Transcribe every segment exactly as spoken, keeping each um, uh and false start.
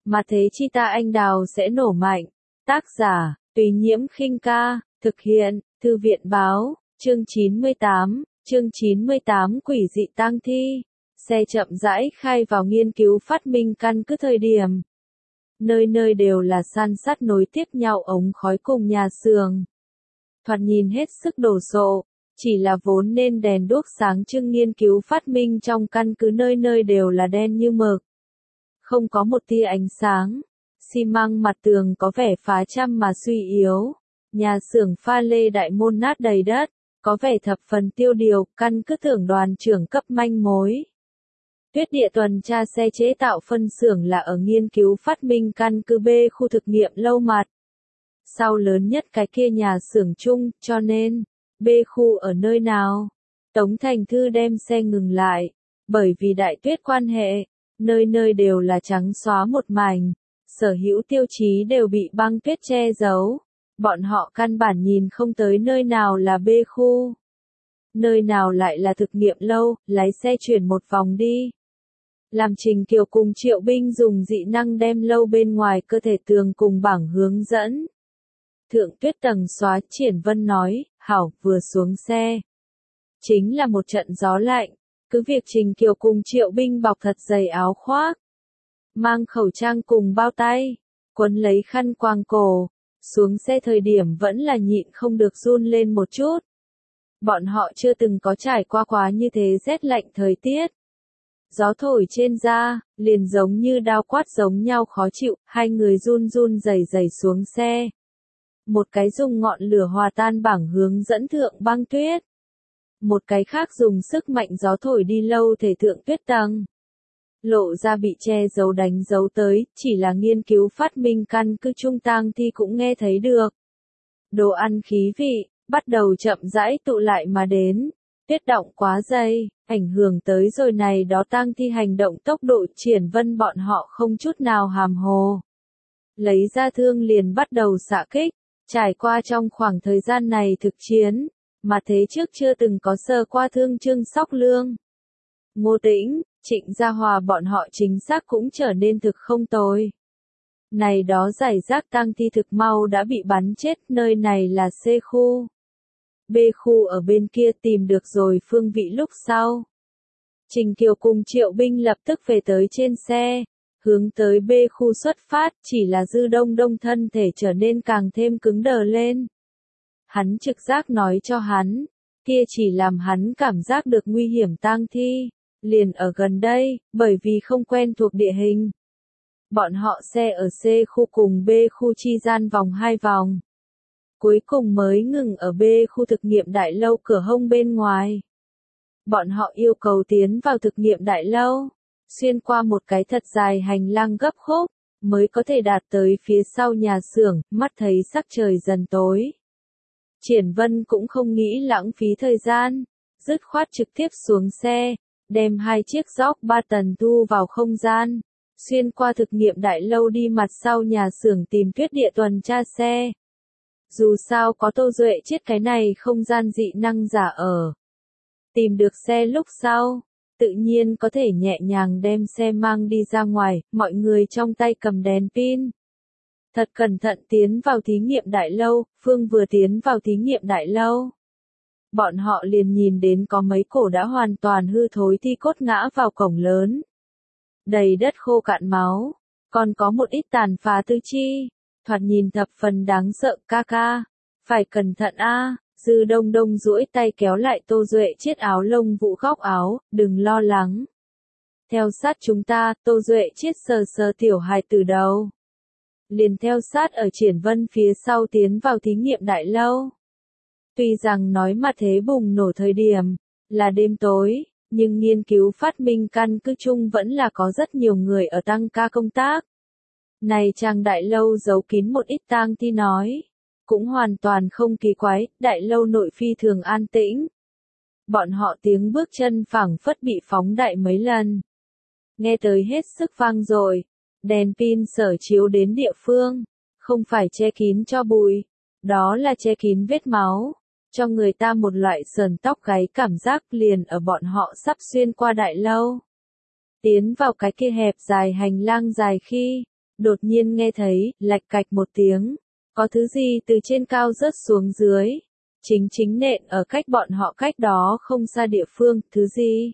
mà thế chi ta anh đào sẽ nổ mạnh. Tác giả, Tùy Nhiễm Khinh Ca, thực hiện, Thư viện Báo, chương chín mươi tám, chương chín mươi tám Quỷ dị tang thi. Xe chậm rãi khai vào nghiên cứu phát minh căn cứ thời điểm. Nơi nơi đều là san sát nối tiếp nhau ống khói cùng nhà xưởng. Thoạt nhìn hết sức đồ sộ, chỉ là vốn nên đèn đuốc sáng trưng nghiên cứu phát minh trong căn cứ nơi nơi đều là đen như mực. Không có một tia ánh sáng, xi măng mặt tường có vẻ phá chăm mà suy yếu, nhà xưởng pha lê đại môn nát đầy đất, có vẻ thập phần tiêu điều, căn cứ tưởng đoàn trưởng cấp manh mối. Tuyết địa tuần tra xe chế tạo phân xưởng là ở nghiên cứu phát minh căn cứ B khu thực nghiệm lâu mặt. Sau lớn nhất cái kia nhà xưởng chung, cho nên, B khu ở nơi nào? Tống Thành Thư đem xe ngừng lại, bởi vì đại tuyết quan hệ, nơi nơi đều là trắng xóa một mảnh, sở hữu tiêu chí đều bị băng tuyết che giấu, bọn họ căn bản nhìn không tới nơi nào là B khu. Nơi nào lại là thực nghiệm lâu, lái xe chuyển một vòng đi. Làm Trình Kiều cùng Triệu Binh dùng dị năng đem lâu bên ngoài cơ thể tường cùng bảng hướng dẫn. Thượng tuyết tầng xóa, Triển Vân nói, hảo, vừa xuống xe. Chính là một trận gió lạnh, cứ việc Trình Kiều cùng Triệu Binh bọc thật dày áo khoác. Mang khẩu trang cùng bao tay, quấn lấy khăn quàng cổ, xuống xe thời điểm vẫn là nhịn không được run lên một chút. Bọn họ chưa từng có trải qua quá như thế rét lạnh thời tiết. Gió thổi trên da, liền giống như đao quát giống nhau khó chịu, hai người run run rẩy rẩy xuống xe. Một cái dùng ngọn lửa hòa tan bảng hướng dẫn thượng băng tuyết. Một cái khác dùng sức mạnh gió thổi đi lâu thể thượng tuyết tầng. Lộ ra bị che giấu đánh dấu tới, chỉ là nghiên cứu phát minh căn cứ trung tang thi cũng nghe thấy được. Đồ ăn khí vị, bắt đầu chậm rãi tụ lại mà đến. Tuyết động quá dày, ảnh hưởng tới rồi này đó tang thi hành động tốc độ. Triển Vân bọn họ không chút nào hàm hồ. Lấy ra thương liền bắt đầu xạ kích, trải qua trong khoảng thời gian này thực chiến, mà thế trước chưa từng có sơ qua thương Trương Sóc Lương. Ngô Tĩnh, Trịnh Gia Hòa bọn họ chính xác cũng trở nên thực không tồi. Này đó giải rác tang thi thực mau đã bị bắn chết, nơi này là C khu. B khu ở bên kia tìm được rồi phương vị lúc sau. Trình Kiều cùng Triệu Binh lập tức về tới trên xe, hướng tới B khu xuất phát, chỉ là Dư Đông Đông thân thể trở nên càng thêm cứng đờ lên. Hắn trực giác nói cho hắn, kia chỉ làm hắn cảm giác được nguy hiểm tang thi, liền ở gần đây, bởi vì không quen thuộc địa hình. Bọn họ xe ở C khu cùng B khu chi gian vòng hai vòng. Cuối cùng mới ngừng ở B khu thực nghiệm đại lâu cửa hông bên ngoài. Bọn họ yêu cầu tiến vào thực nghiệm đại lâu, xuyên qua một cái thật dài hành lang gấp khúc, mới có thể đạt tới phía sau nhà xưởng, mắt thấy sắc trời dần tối. Triển Vân cũng không nghĩ lãng phí thời gian, dứt khoát trực tiếp xuống xe, đem hai chiếc gióc ba tần thu vào không gian, xuyên qua thực nghiệm đại lâu đi mặt sau nhà xưởng tìm Tuyết địa tuần tra xe. Dù sao có Tô Duệ chết cái này không gian dị năng giả ở. Tìm được xe lúc sau, tự nhiên có thể nhẹ nhàng đem xe mang đi ra ngoài, mọi người trong tay cầm đèn pin. Thật cẩn thận tiến vào thí nghiệm đại lâu, Phương vừa tiến vào thí nghiệm đại lâu. Bọn họ liền nhìn đến có mấy cổ đã hoàn toàn hư thối thi cốt ngã vào cổng lớn. Đầy đất khô cạn máu, còn có một ít tàn phá tư chi. Thoạt nhìn thập phần đáng sợ, ca ca. Phải cẩn thận a. Dư Đông Đông duỗi tay kéo lại Tô Duệ chiếc áo lông vũ góc áo, đừng lo lắng. Theo sát chúng ta, Tô Duệ chiếc sờ sờ tiểu hài từ đầu. Liền theo sát ở Triển Vân phía sau tiến vào thí nghiệm đại lâu. Tuy rằng nói mà thế bùng nổ thời điểm, là đêm tối, nhưng nghiên cứu phát minh căn cứ chung vẫn là có rất nhiều người ở tăng ca công tác. Này trang đại lâu giấu kín một ít tang thi nói, cũng hoàn toàn không kỳ quái, đại lâu nội phi thường an tĩnh. Bọn họ tiếng bước chân phảng phất bị phóng đại mấy lần. Nghe tới hết sức vang dội, đèn pin sở chiếu đến địa phương, không phải che kín cho bụi, đó là che kín vết máu, cho người ta một loại sờn tóc gáy cảm giác liền ở bọn họ sắp xuyên qua đại lâu. Tiến vào cái kia hẹp dài hành lang dài khi, Đột nhiên nghe thấy, lạch cạch một tiếng, có thứ gì từ trên cao rớt xuống dưới. Chính chính nện ở cách bọn họ cách đó không xa địa phương, thứ gì?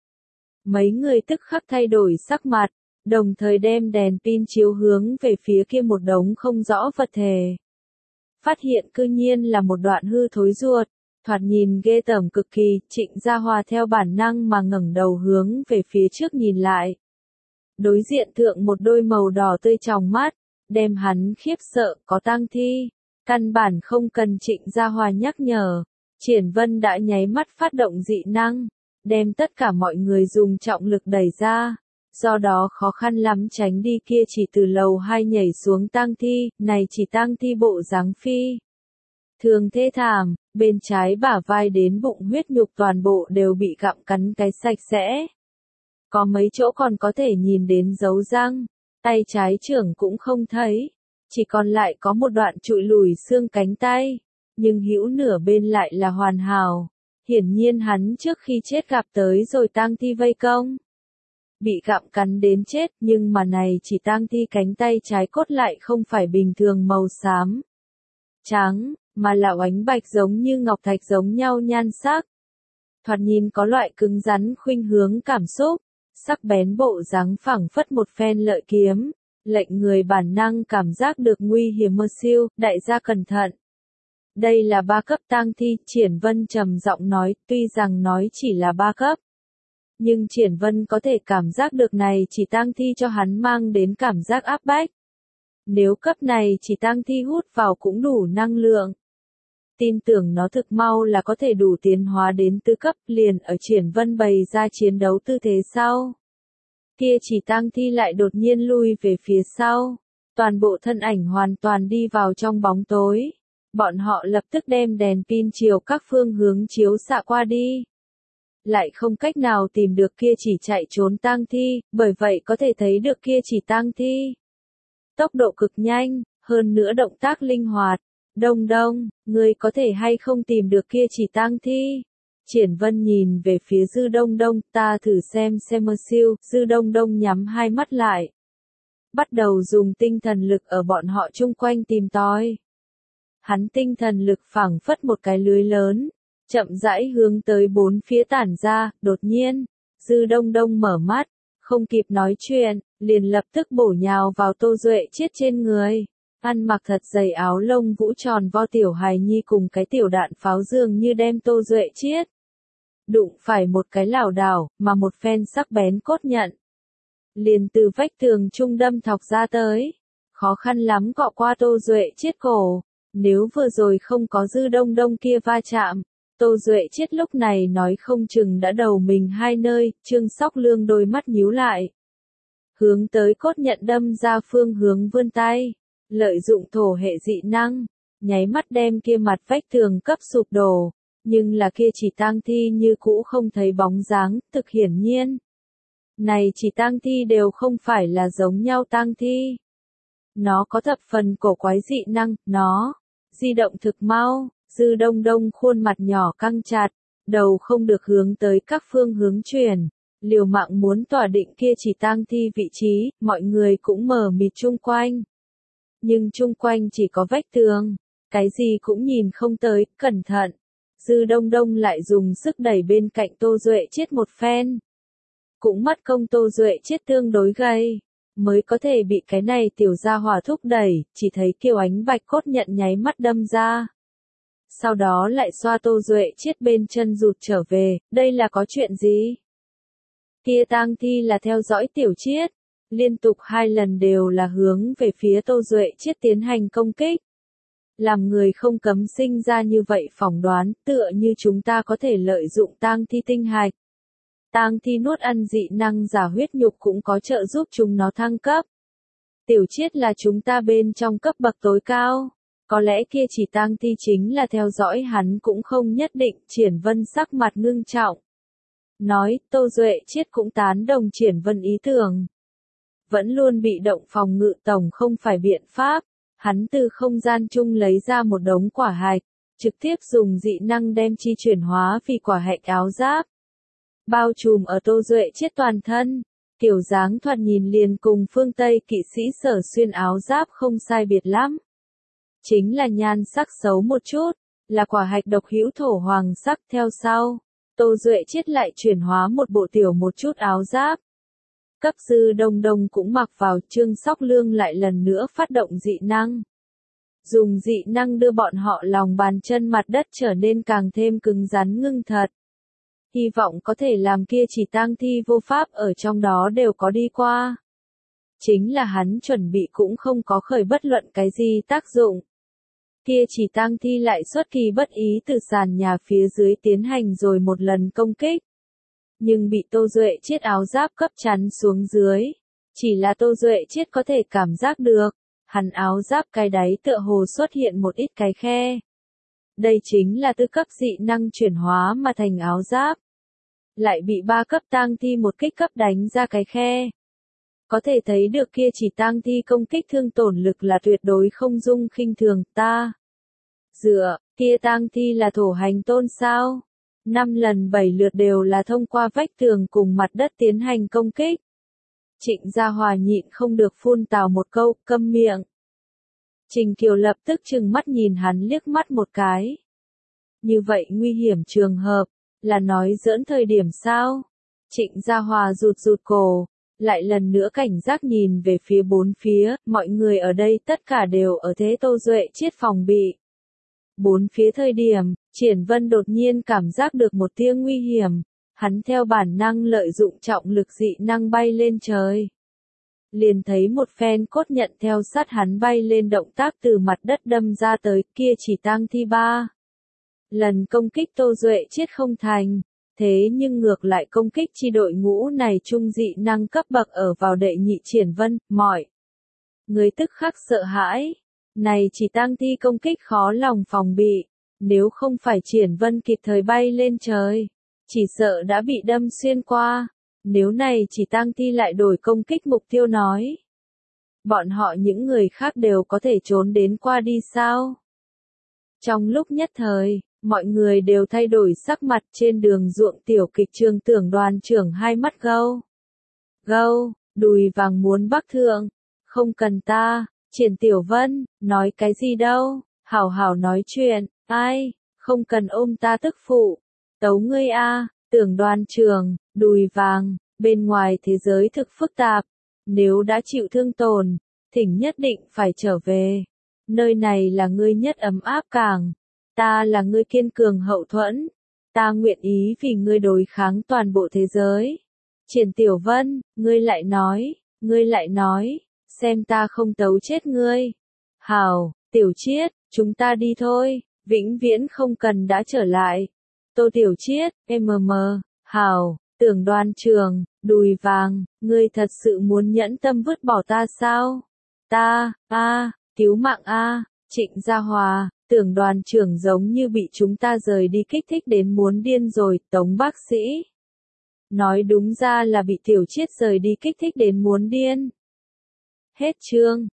Mấy người tức khắc thay đổi sắc mặt, đồng thời đem đèn pin chiếu hướng về phía kia một đống không rõ vật thể. Phát hiện cư nhiên là một đoạn hư thối ruột, thoạt nhìn ghê tởm cực kỳ, Trịnh Gia Hòa theo bản năng mà ngẩng đầu hướng về phía trước nhìn lại. Đối diện thượng một đôi màu đỏ tươi tròng mắt, đem hắn khiếp sợ, có tang thi. Căn bản không cần Trịnh Gia Hòa nhắc nhở, Triển Vân đã nháy mắt phát động dị năng, đem tất cả mọi người dùng trọng lực đẩy ra, do đó khó khăn lắm tránh đi kia chỉ từ lầu hai nhảy xuống tang thi, này chỉ tang thi bộ dáng phi. Thường thê thảm, bên trái bả vai đến bụng huyết nhục toàn bộ đều bị gặm cắn cái sạch sẽ. Có mấy chỗ còn có thể nhìn đến dấu răng, tay trái trưởng cũng không thấy. Chỉ còn lại có một đoạn trụi lùi xương cánh tay, nhưng hữu nửa bên lại là hoàn hảo. Hiển nhiên hắn trước khi chết gặp tới rồi tang thi vây công. Bị gặm cắn đến chết, nhưng mà này chỉ tang thi cánh tay trái cốt lại không phải bình thường màu xám, trắng, mà là oánh bạch giống như ngọc thạch giống nhau nhan sắc. Thoạt nhìn có loại cứng rắn khuynh hướng cảm xúc, sắc bén bộ dáng phẳng phất một phen lợi kiếm. Lệnh người bản năng cảm giác được nguy hiểm mơ siêu, đại gia cẩn thận. Đây là ba cấp tang thi, Triển Vân trầm giọng nói, tuy rằng nói chỉ là ba cấp. Nhưng Triển Vân có thể cảm giác được này chỉ tang thi cho hắn mang đến cảm giác áp bách. Nếu cấp này chỉ tang thi hút vào cũng đủ năng lượng. Tin tưởng nó thực mau là có thể đủ tiến hóa đến tứ cấp, liền ở Triển Vân bày ra chiến đấu tư thế sau. Kia chỉ tang thi lại đột nhiên lui về phía sau, toàn bộ thân ảnh hoàn toàn đi vào trong bóng tối. Bọn họ lập tức đem đèn pin chiều các phương hướng chiếu xạ qua đi. Lại không cách nào tìm được kia chỉ chạy trốn tang thi, bởi vậy có thể thấy được kia chỉ tang thi. Tốc độ cực nhanh, hơn nữa động tác linh hoạt. Đông đông, ngươi có thể hay không tìm được kia chỉ tang thi? Triển Vân nhìn về phía Dư Đông Đông, ta thử xem xem mơ siêu, Dư Đông Đông nhắm hai mắt lại. Bắt đầu dùng tinh thần lực ở bọn họ chung quanh tìm tòi. Hắn tinh thần lực phảng phất một cái lưới lớn, chậm rãi hướng tới bốn phía tản ra, đột nhiên, Dư Đông Đông mở mắt, không kịp nói chuyện, liền lập tức bổ nhào vào Tô Duệ Chiết trên người. Ăn mặc thật dày áo lông vũ tròn vo tiểu hài nhi cùng cái tiểu đạn pháo dường như đem Tô Duệ Chiết đụng phải một cái lảo đảo, mà một phen sắc bén cốt nhận. Liền từ vách tường trung đâm thọc ra tới. Khó khăn lắm cọ qua Tô Duệ Chiết cổ. Nếu vừa rồi không có Dư Đông Đông kia va chạm, Tô Duệ Chiết lúc này nói không chừng đã đầu mình hai nơi, Trương Sóc Lương đôi mắt nhíu lại. Hướng tới cốt nhận đâm ra phương hướng vươn tay. Lợi dụng thổ hệ dị năng, nháy mắt đem kia mặt vách tường cấp sụp đổ. Nhưng là kia chỉ tang thi như cũ không thấy bóng dáng, thực hiển nhiên. Này chỉ tang thi đều không phải là giống nhau tang thi. Nó có thập phần cổ quái dị năng, nó di động thực mau, Dư Đông Đông khuôn mặt nhỏ căng chặt, đầu không được hướng tới các phương hướng chuyển, liều mạng muốn tỏa định kia chỉ tang thi vị trí, mọi người cũng mờ mịt chung quanh. Nhưng chung quanh chỉ có vách tường, cái gì cũng nhìn không tới, cẩn thận. Dư Đông Đông lại dùng sức đẩy bên cạnh Tô Duệ Chiết một phen. Cũng mất công Tô Duệ Chiết tương đối gầy, mới có thể bị cái này tiểu gia hỏa thúc đẩy, chỉ thấy kiều ánh bạch cốt nhận nháy mắt đâm ra. Sau đó lại xoa Tô Duệ Chiết bên chân rụt trở về, đây là có chuyện gì? Kia tang thi là theo dõi tiểu Chiết, liên tục hai lần đều là hướng về phía Tô Duệ Chiết tiến hành công kích. Làm người không cấm sinh ra như vậy phỏng đoán, tựa như chúng ta có thể lợi dụng tang thi tinh hạch. Tang thi nuốt ăn dị năng giả huyết nhục cũng có trợ giúp chúng nó thăng cấp. Tiểu Chiết là chúng ta bên trong cấp bậc tối cao. Có lẽ kia chỉ tang thi chính là theo dõi hắn cũng không nhất định, Triển Vân sắc mặt ngưng trọng. Nói, Tô Duệ Chiết cũng tán đồng Triển Vân ý tưởng. Vẫn luôn bị động phòng ngự tổng không phải biện pháp. Hắn từ không gian chung lấy ra một đống quả hạch, trực tiếp dùng dị năng đem chi chuyển hóa vì quả hạch áo giáp. Bao trùm ở Tô Duệ Chiết toàn thân, kiểu dáng thoạt nhìn liền cùng phương Tây kỵ sĩ Sở Xuyên áo giáp không sai biệt lắm. Chính là nhan sắc xấu một chút, là quả hạch độc hữu thổ hoàng sắc theo sau. Tô Duệ Chiết lại chuyển hóa một bộ tiểu một chút áo giáp. Cấp sư Đông Đông cũng mặc vào, Trương Sóc Lương lại lần nữa phát động dị năng. Dùng dị năng đưa bọn họ lòng bàn chân mặt đất trở nên càng thêm cứng rắn ngưng thật. Hy vọng có thể làm kia chỉ tang thi vô pháp ở trong đó đều có đi qua. Chính là hắn chuẩn bị cũng không có khởi bất luận cái gì tác dụng. Kia chỉ tang thi lại xuất kỳ bất ý từ sàn nhà phía dưới tiến hành rồi một lần công kích. Nhưng bị Tô Duệ Chiết áo giáp cấp chắn xuống dưới. Chỉ là Tô Duệ Chiết có thể cảm giác được, hắn áo giáp cái đáy tựa hồ xuất hiện một ít cái khe. Đây chính là tư cấp dị năng chuyển hóa mà thành áo giáp. Lại bị ba cấp tang thi một kích cấp đánh ra cái khe. Có thể thấy được kia chỉ tang thi công kích thương tổn lực là tuyệt đối không dung khinh thường ta. Dựa, kia tang thi là thổ hành tôn sao? Năm lần bảy lượt đều là thông qua vách tường cùng mặt đất tiến hành công kích. Trịnh Gia Hòa nhịn không được phun tào một câu, câm miệng. Trình Kiều lập tức trừng mắt nhìn hắn liếc mắt một cái. Như vậy nguy hiểm trường hợp, là nói giỡn thời điểm sao? Trịnh Gia Hòa rụt rụt cổ, lại lần nữa cảnh giác nhìn về phía bốn phía, mọi người ở đây tất cả đều ở thế Tô Duệ Chiết phòng bị. Bốn phía thời điểm, Triển Vân đột nhiên cảm giác được một tia nguy hiểm, hắn theo bản năng lợi dụng trọng lực dị năng bay lên trời. Liền thấy một phen cốt nhận theo sát hắn bay lên động tác từ mặt đất đâm ra tới, kia chỉ tang thi ba. Lần công kích Tô Duệ Chiết không thành, thế nhưng ngược lại công kích chi đội ngũ này trung dị năng cấp bậc ở vào đệ nhị Triển Vân, mọi người tức khắc sợ hãi. Này chỉ tang thi công kích khó lòng phòng bị, nếu không phải Triển Vân kịp thời bay lên trời, chỉ sợ đã bị đâm xuyên qua. Nếu này chỉ tang thi lại đổi công kích mục tiêu nói, bọn họ những người khác đều có thể trốn đến qua đi sao? Trong lúc nhất thời, mọi người đều thay đổi sắc mặt, trên đường ruộng tiểu kịch trường Tưởng Đoàn trưởng hai mắt gâu. Gâu, đùi vàng muốn bắc thượng, không cần ta. Triển Tiểu Vân, nói cái gì đâu, hảo hảo nói chuyện, ai, không cần ôm ta tức phụ, tấu ngươi a. Tưởng Đoàn trưởng, đùi vàng, bên ngoài thế giới thực phức tạp, nếu đã chịu thương tổn, thỉnh nhất định phải trở về, nơi này là ngươi nhất ấm áp cảng, ta là ngươi kiên cường hậu thuẫn, ta nguyện ý vì ngươi đối kháng toàn bộ thế giới. Triển Tiểu Vân, ngươi lại nói, ngươi lại nói. Xem ta không tấu chết ngươi. Hảo, Tiểu Chiết, chúng ta đi thôi, vĩnh viễn không cần đã trở lại. Tô Tiểu Chiết, mm, hảo, Tưởng Đoàn trưởng, đùi vàng, ngươi thật sự muốn nhẫn tâm vứt bỏ ta sao? Ta, a, cứu mạng a, Trịnh Gia Hòa, Tưởng Đoàn trưởng giống như bị chúng ta rời đi kích thích đến muốn điên rồi, Tống bác sĩ. Nói đúng ra là bị Tiểu Chiết rời đi kích thích đến muốn điên. Hết chương.